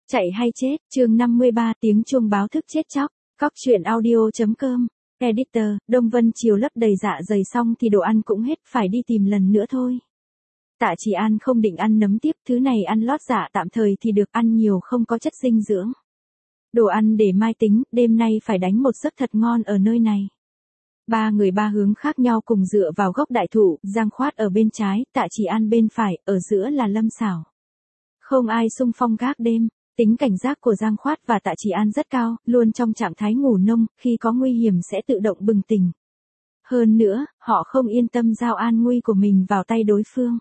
Chạy hay chết, chương 53 tiếng chuông báo thức chết chóc, cóc truyện audio.com, editor, Đông Vân Chiều lấp đầy dạ dày xong thì đồ ăn cũng hết, phải đi tìm lần nữa thôi. Tạ Chỉ An không định ăn nấm tiếp, thứ này ăn lót dạ tạm thời thì được, ăn nhiều không có chất dinh dưỡng. Đồ ăn để mai tính, đêm nay phải đánh một giấc thật ngon ở nơi này. Ba người ba hướng khác nhau cùng dựa vào gốc đại thụ, Giang Khoát ở bên trái, Tạ Chỉ An bên phải, ở giữa là Lâm Xảo. Không ai xung phong gác đêm. Tính cảnh giác của Giang Khoát và Tạ Chỉ An rất cao, luôn trong trạng thái ngủ nông, khi có nguy hiểm sẽ tự động bừng tỉnh. Hơn nữa, họ không yên tâm giao an nguy của mình vào tay đối phương.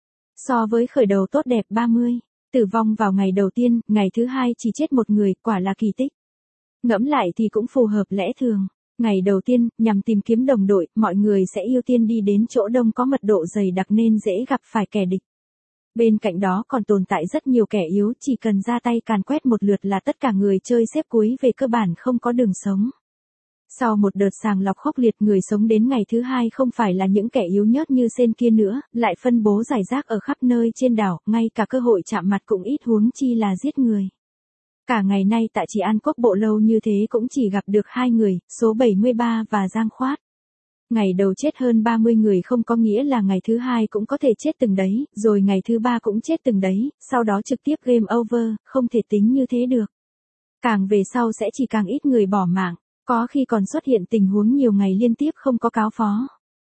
So với khởi đầu tốt đẹp 30, tử vong vào ngày đầu tiên, ngày thứ hai chỉ chết một người, quả là kỳ tích. Ngẫm lại thì cũng phù hợp lẽ thường. Ngày đầu tiên, nhằm tìm kiếm đồng đội, mọi người sẽ ưu tiên đi đến chỗ đông có mật độ dày đặc nên dễ gặp phải kẻ địch. Bên cạnh đó còn tồn tại rất nhiều kẻ yếu, chỉ cần ra tay càn quét một lượt là tất cả người chơi xếp cuối về cơ bản không có đường sống. Sau một đợt sàng lọc khốc liệt, người sống đến ngày thứ hai không phải là những kẻ yếu nhớt như sên kia nữa, lại phân bố rải rác ở khắp nơi trên đảo, ngay cả cơ hội chạm mặt cũng ít, huống chi là giết người. Cả ngày nay Tạ Chỉ An quốc bộ lâu như thế cũng chỉ gặp được hai người, số 73 và Giang Khoát. Ngày đầu chết hơn 30 người không có nghĩa là ngày thứ hai cũng có thể chết từng đấy, rồi ngày thứ ba cũng chết từng đấy, sau đó trực tiếp game over, không thể tính như thế được. Càng về sau sẽ chỉ càng ít người bỏ mạng, có khi còn xuất hiện tình huống nhiều ngày liên tiếp không có cáo phó.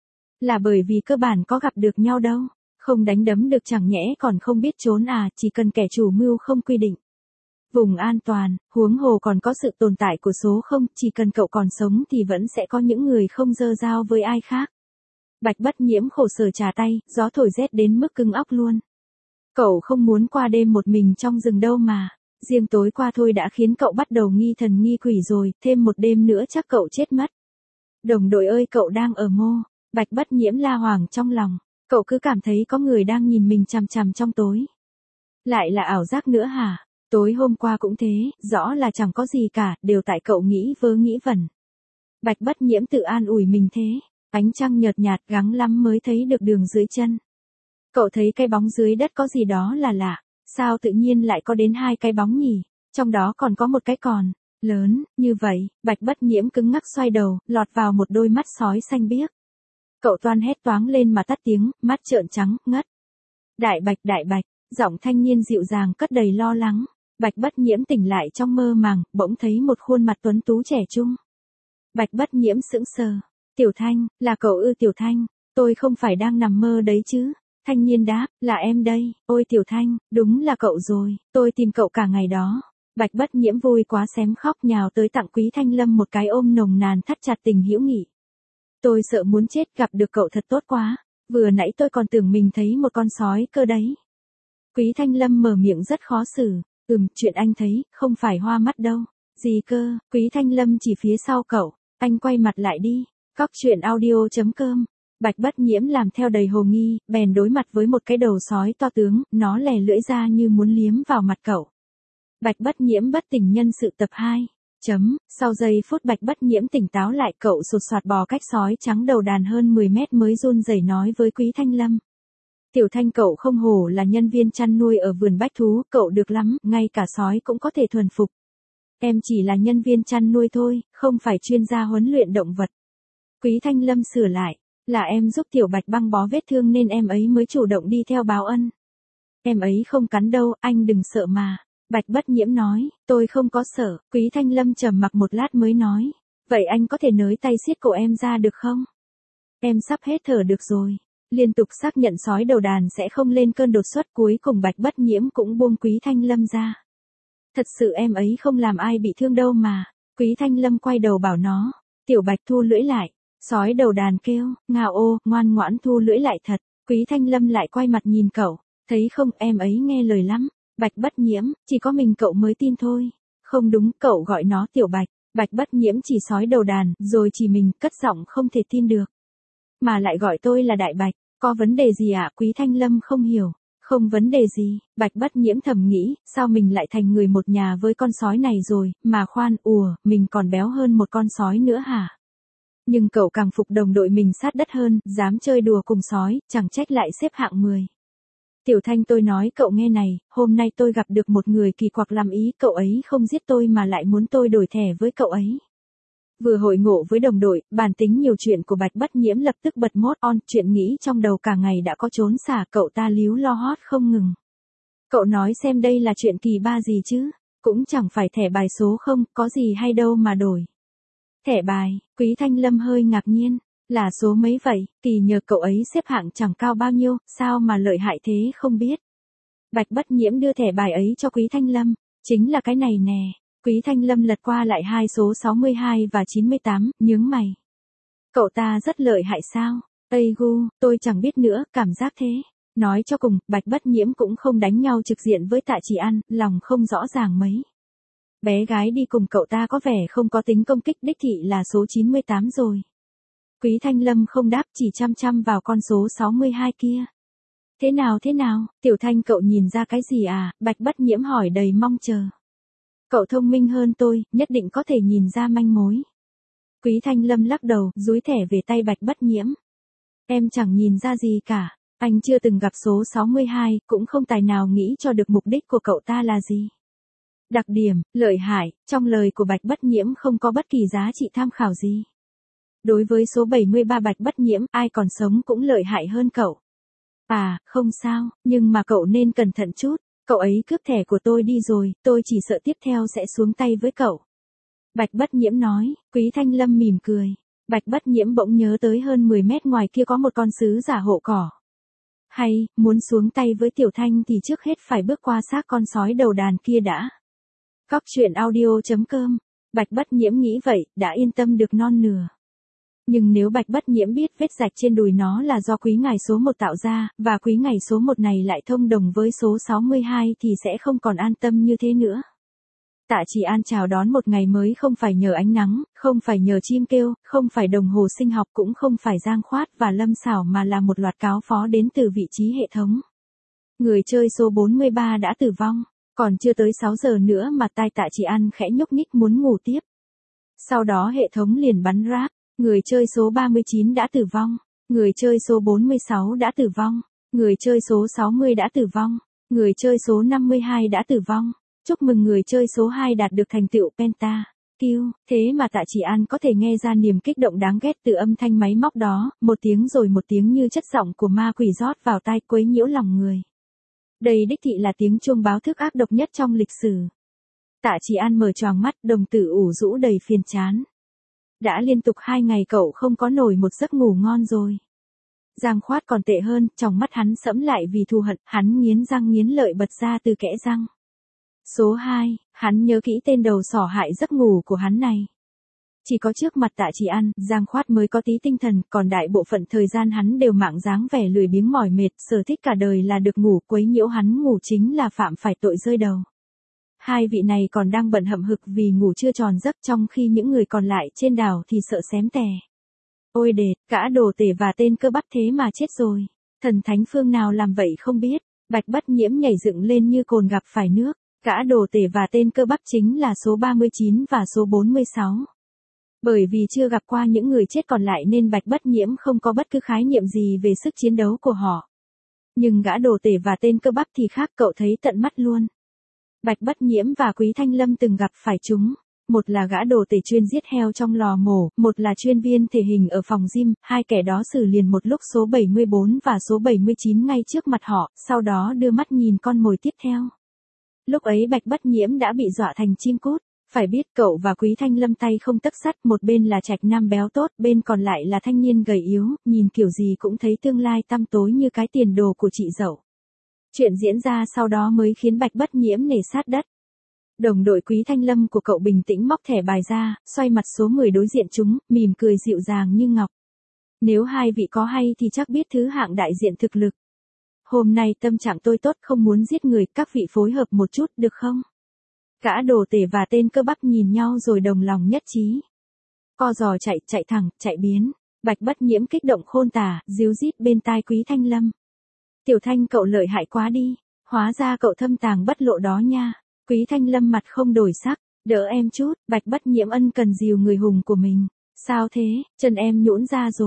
Là bởi vì cơ bản có gặp được nhau đâu, không đánh đấm được chẳng nhẽ còn không biết trốn à, chỉ cần kẻ chủ mưu không quy định. Vùng an toàn, huống hồ còn có sự tồn tại của số không, chỉ cần cậu còn sống thì vẫn sẽ có những người không giơ dao với ai khác. Bạch Bất Nhiễm khổ sở trà tay, gió thổi rét đến mức cứng óc luôn. Cậu không muốn qua đêm một mình trong rừng đâu mà, riêng tối qua thôi đã khiến cậu bắt đầu nghi thần nghi quỷ rồi, thêm một đêm nữa chắc cậu chết mất. Đồng đội ơi, cậu đang ở mô. Bạch Bất Nhiễm la hoảng trong lòng, cậu cứ cảm thấy có người đang nhìn mình chằm chằm trong tối. Lại là ảo giác nữa hả? Tối hôm qua cũng thế, rõ là chẳng có gì cả, đều tại cậu nghĩ vớ nghĩ vẩn. Bạch Bất Nhiễm tự an ủi mình thế, ánh trăng nhợt nhạt gắng lắm mới thấy được đường dưới chân. Cậu thấy cái bóng dưới đất có gì đó là lạ, sao tự nhiên lại có đến hai cái bóng nhỉ, trong đó còn có một cái còn, lớn, như vậy, Bạch Bất Nhiễm cứng ngắc xoay đầu, lọt vào một đôi mắt sói xanh biếc. Cậu toan hét toáng lên mà tắt tiếng, mắt trợn trắng, ngất. Đại Bạch, giọng thanh niên dịu dàng cất đầy lo lắng. Bạch Bất Nhiễm tỉnh lại trong mơ màng, bỗng thấy một khuôn mặt tuấn tú trẻ trung. Bạch Bất Nhiễm sững sờ. Tiểu Thanh, là cậu ư? Tiểu Thanh, tôi không phải đang nằm mơ đấy chứ? Thanh niên đáp, là em đây. Ôi Tiểu Thanh, đúng là cậu rồi, tôi tìm cậu cả ngày đó. Bạch Bất Nhiễm vui quá xém khóc, nhào tới tặng Quý Thanh Lâm một cái ôm nồng nàn thắt chặt tình hữu nghị. Tôi sợ muốn chết, gặp được cậu thật tốt quá, vừa nãy tôi còn tưởng mình thấy một con sói cơ đấy. Quý Thanh Lâm mở miệng rất khó xử. Chuyện anh thấy, không phải hoa mắt đâu. Gì cơ? Quý Thanh Lâm chỉ phía sau cậu. Anh quay mặt lại đi. Cóc truyện audio.com. Bạch Bất Nhiễm làm theo đầy hồ nghi, bèn đối mặt với một cái đầu sói to tướng, nó lè lưỡi ra như muốn liếm vào mặt cậu. Bạch Bất Nhiễm bất tỉnh nhân sự tập 2. Sau giây phút Bạch Bất Nhiễm tỉnh táo lại, cậu sột soạt bò cách sói trắng đầu đàn hơn 10 mét mới run rẩy nói với Quý Thanh Lâm. Tiểu Thanh, cậu không hổ là nhân viên chăn nuôi ở vườn bách thú, cậu được lắm, ngay cả sói cũng có thể thuần phục. Em chỉ là nhân viên chăn nuôi thôi, không phải chuyên gia huấn luyện động vật. Quý Thanh Lâm sửa lại, là em giúp Tiểu Bạch băng bó vết thương nên em ấy mới chủ động đi theo báo ân. Em ấy không cắn đâu, anh đừng sợ mà. Bạch Bất Nhiễm nói, tôi không có sợ. Quý Thanh Lâm trầm mặc một lát mới nói, vậy anh có thể nới tay siết cổ em ra được không? Em sắp hết thở được rồi. Liên tục xác nhận sói đầu đàn sẽ không lên cơn đột xuất, cuối cùng Bạch Bất Nhiễm cũng buông Quý Thanh Lâm ra. Thật sự em ấy không làm ai bị thương đâu mà. Quý Thanh Lâm quay đầu bảo nó. Tiểu Bạch thu lưỡi lại. Sói đầu đàn kêu, ngao ô, ngoan ngoãn thu lưỡi lại thật. Quý Thanh Lâm lại quay mặt nhìn cậu. Thấy không, em ấy nghe lời lắm. Bạch Bất Nhiễm, chỉ có mình cậu mới tin thôi. Không đúng, cậu gọi nó Tiểu Bạch. Bạch Bất Nhiễm chỉ sói đầu đàn, rồi chỉ mình, cất giọng không thể tin được. Mà lại gọi tôi là Đại Bạch. Có vấn đề gì ạ? Quý Thanh Lâm không hiểu. Không vấn đề gì, Bạch Bất Nhiễm thầm nghĩ, sao mình lại thành người một nhà với con sói này rồi, mà khoan, mình còn béo hơn một con sói nữa hả? Nhưng cậu càng phục đồng đội mình sát đất hơn, dám chơi đùa cùng sói, chẳng trách lại xếp hạng 10. Tiểu Thanh tôi nói cậu nghe này, hôm nay tôi gặp được một người kỳ quặc làm ý, cậu ấy không giết tôi mà lại muốn tôi đổi thẻ với cậu ấy. Vừa hội ngộ với đồng đội, bản tính nhiều chuyện của Bạch Bất Nhiễm lập tức bật mốt on, chuyện nghĩ trong đầu cả ngày đã có trốn xả, cậu ta líu lo hót không ngừng. Cậu nói xem đây là chuyện kỳ ba gì chứ, cũng chẳng phải thẻ bài số không, có gì hay đâu mà đổi. Thẻ bài, Quý Thanh Lâm hơi ngạc nhiên, là số mấy vậy, kỳ nhờ cậu ấy xếp hạng chẳng cao bao nhiêu, sao mà lợi hại thế không biết. Bạch Bất Nhiễm đưa thẻ bài ấy cho Quý Thanh Lâm, chính là cái này nè. Quý Thanh Lâm lật qua lại hai số 62 và 98, nhướng mày. Cậu ta rất lợi hại sao? Ây gu, tôi chẳng biết nữa, cảm giác thế. Nói cho cùng, Bạch Bất Nhiễm cũng không đánh nhau trực diện với Tạ Chỉ An, lòng không rõ ràng mấy. Bé gái đi cùng cậu ta có vẻ không có tính công kích, đích thị là số 98 rồi. Quý Thanh Lâm không đáp, chỉ chăm chăm vào con số 62 kia. Thế nào, Tiểu Thanh cậu nhìn ra cái gì à? Bạch Bất Nhiễm hỏi đầy mong chờ. Cậu thông minh hơn tôi, nhất định có thể nhìn ra manh mối. Quý Thanh Lâm lắc đầu, dúi thẻ về tay Bạch Bất Nhiễm. Em chẳng nhìn ra gì cả, anh chưa từng gặp số 62, cũng không tài nào nghĩ cho được mục đích của cậu ta là gì. Đặc điểm, lợi hại, trong lời của Bạch Bất Nhiễm không có bất kỳ giá trị tham khảo gì. Đối với số 73 Bạch Bất Nhiễm, ai còn sống cũng lợi hại hơn cậu. À, không sao, nhưng mà cậu nên cẩn thận chút. Cậu ấy cướp thẻ của tôi đi rồi, tôi chỉ sợ tiếp theo sẽ xuống tay với cậu. Bạch Bất Nhiễm nói, Quý Thanh Lâm mỉm cười. Bạch Bất Nhiễm bỗng nhớ tới hơn 10 mét ngoài kia có một con sứ giả hộ cỏ. Hay, muốn xuống tay với Tiểu Thanh thì trước hết phải bước qua xác con sói đầu đàn kia đã. Cóc truyện audio.com. Bạch Bất Nhiễm nghĩ vậy, đã yên tâm được non nửa. Nhưng nếu Bạch Bất Nhiễm biết vết rạch trên đùi nó là do quý ngài số 1 tạo ra, và quý ngài số 1 này lại thông đồng với số 62 thì sẽ không còn an tâm như thế nữa. Tạ Chỉ An chào đón một ngày mới không phải nhờ ánh nắng, không phải nhờ chim kêu, không phải đồng hồ sinh học, cũng không phải Giang Khoát và Lâm Xảo, mà là một loạt cáo phó đến từ vị trí hệ thống. Người chơi số 43 đã tử vong, còn chưa tới 6 giờ nữa mà tai Tạ Chỉ An khẽ nhúc nhích muốn ngủ tiếp. Sau đó hệ thống liền bắn rác. Người chơi số 39 đã tử vong, người chơi số 46 đã tử vong, người chơi số 60 đã tử vong, người chơi số 52 đã tử vong. Chúc mừng người chơi số 2 đạt được thành tựu Penta. Kill, thế mà Tạ Chỉ An có thể nghe ra niềm kích động đáng ghét từ âm thanh máy móc đó, một tiếng rồi một tiếng như chất giọng của ma quỷ rót vào tai quấy nhiễu lòng người. Đây đích thị là tiếng chuông báo thức ác độc nhất trong lịch sử. Tạ Chỉ An mở choàng mắt, đồng tử ủ rũ đầy phiền chán. Đã liên tục 2 ngày cậu không có nổi một giấc ngủ ngon rồi. Giang Khoát còn tệ hơn, trong mắt hắn sẫm lại vì thù hận, hắn nghiến răng nghiến lợi bật ra từ kẽ răng. Số 2, hắn nhớ kỹ tên đầu sỏ hại giấc ngủ của hắn này. Chỉ có trước mặt Tạ Chỉ An, Giang Khoát mới có tí tinh thần, còn đại bộ phận thời gian hắn đều mảng dáng vẻ lười biếng mỏi mệt, sở thích cả đời là được ngủ, quấy nhiễu hắn ngủ chính là phạm phải tội rơi đầu. Hai vị này còn đang bận hậm hực vì ngủ chưa tròn giấc, trong khi những người còn lại trên đảo thì sợ xém tè. Ôi đệt, cả đồ tể và tên cơ bắp thế mà chết rồi. Thần thánh phương nào làm vậy không biết. Bạch Bất Nhiễm nhảy dựng lên như cồn gặp phải nước. Cả đồ tể và tên cơ bắp chính là số 39 và số 46. Bởi vì chưa gặp qua những người chết còn lại nên Bạch Bất Nhiễm không có bất cứ khái niệm gì về sức chiến đấu của họ. Nhưng gã đồ tể và tên cơ bắp thì khác, cậu thấy tận mắt luôn. Bạch Bất Nhiễm và Quý Thanh Lâm từng gặp phải chúng. Một là gã đồ tể chuyên giết heo trong lò mổ, một là chuyên viên thể hình ở phòng gym, hai kẻ đó xử liền một lúc số 74 và số 79 ngay trước mặt họ, sau đó đưa mắt nhìn con mồi tiếp theo. Lúc ấy Bạch Bất Nhiễm đã bị dọa thành chim cút. Phải biết cậu và Quý Thanh Lâm tay không tấc sắt, một bên là trạch nam béo tốt, bên còn lại là thanh niên gầy yếu, nhìn kiểu gì cũng thấy tương lai tăm tối như cái tiền đồ của chị dậu. Chuyện diễn ra sau đó mới khiến Bạch Bất Nhiễm nể sát đất. Đồng đội Quý Thanh Lâm của cậu bình tĩnh móc thẻ bài ra, xoay mặt số 10 đối diện chúng, mỉm cười dịu dàng như ngọc. Nếu hai vị có hay thì chắc biết thứ hạng đại diện thực lực. Hôm nay tâm trạng tôi tốt, không muốn giết người, các vị phối hợp một chút được không? Cả đồ tể và tên cơ bắp nhìn nhau rồi đồng lòng nhất trí. Co giò chạy, chạy thẳng, chạy biến. Bạch Bất Nhiễm kích động khôn tả, díu dít bên tai Quý Thanh Lâm. Tiểu Thanh cậu lợi hại quá đi, hóa ra cậu thâm tàng bất lộ đó nha. Quý Thanh Lâm mặt không đổi sắc, đỡ em chút. Bạch Bất Nhiễm ân cần dìu người hùng của mình. Sao thế, chân em nhũn ra rồi.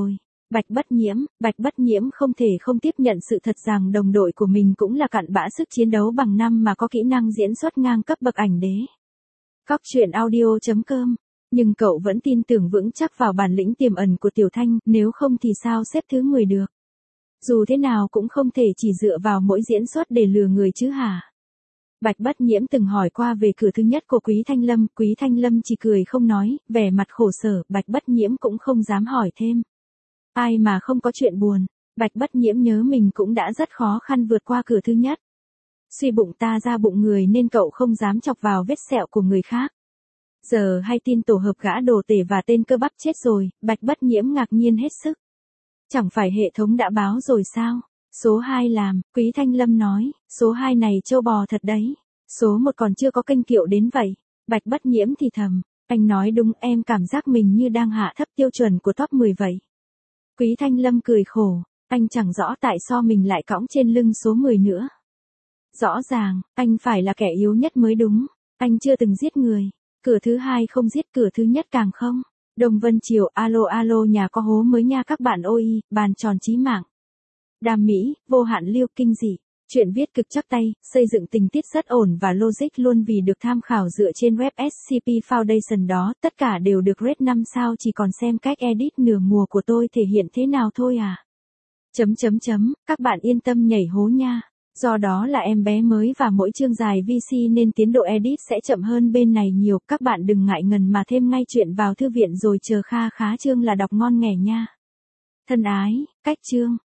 Bạch Bất Nhiễm không thể không tiếp nhận sự thật rằng đồng đội của mình cũng là cặn bã sức chiến đấu bằng năm mà có kỹ năng diễn xuất ngang cấp bậc ảnh đế. Cóc truyện audio.com. Nhưng cậu vẫn tin tưởng vững chắc vào bản lĩnh tiềm ẩn của Tiểu Thanh, nếu không thì sao xếp thứ 10 được. Dù thế nào cũng không thể chỉ dựa vào mỗi diễn xuất để lừa người chứ hả? Bạch Bất Nhiễm từng hỏi qua về cửa thứ nhất của Quý Thanh Lâm chỉ cười không nói, vẻ mặt khổ sở, Bạch Bất Nhiễm cũng không dám hỏi thêm. Ai mà không có chuyện buồn, Bạch Bất Nhiễm nhớ mình cũng đã rất khó khăn vượt qua cửa thứ nhất. Suy bụng ta ra bụng người nên cậu không dám chọc vào vết sẹo của người khác. Giờ hay tin tổ hợp gã đồ tể và tên cơ bắp chết rồi, Bạch Bất Nhiễm ngạc nhiên hết sức. Chẳng phải hệ thống đã báo rồi sao? Số 2 làm, Quý Thanh Lâm nói, số 2 này trâu bò thật đấy. Số 1 còn chưa có kênh kiệu đến vậy. Bạch Bất Nhiễm thì thầm, anh nói đúng, em cảm giác mình như đang hạ thấp tiêu chuẩn của top 10 vậy. Quý Thanh Lâm cười khổ, anh chẳng rõ tại sao mình lại cõng trên lưng số 10 nữa. Rõ ràng, anh phải là kẻ yếu nhất mới đúng, anh chưa từng giết người. Cửa thứ 2 không giết, cửa thứ nhất càng không. Đồng Vân Triều, alo nhà có hố mới nha các bạn ôi, bàn tròn chí mạng. Đam mỹ, vô hạn liêu kinh dị. Chuyện viết cực chắc tay, xây dựng tình tiết rất ổn và logic luôn vì được tham khảo dựa trên web SCP Foundation đó, tất cả đều được rate 5 sao, chỉ còn xem cách edit nửa mùa của tôi thể hiện thế nào thôi à. Các bạn yên tâm nhảy hố nha. Do đó là em bé mới và mỗi chương dài VC nên tiến độ edit sẽ chậm hơn bên này nhiều, các bạn đừng ngại ngần mà thêm ngay chuyện vào thư viện rồi chờ kha khá chương là đọc ngon nghẻ nha. Thân ái, cách chương.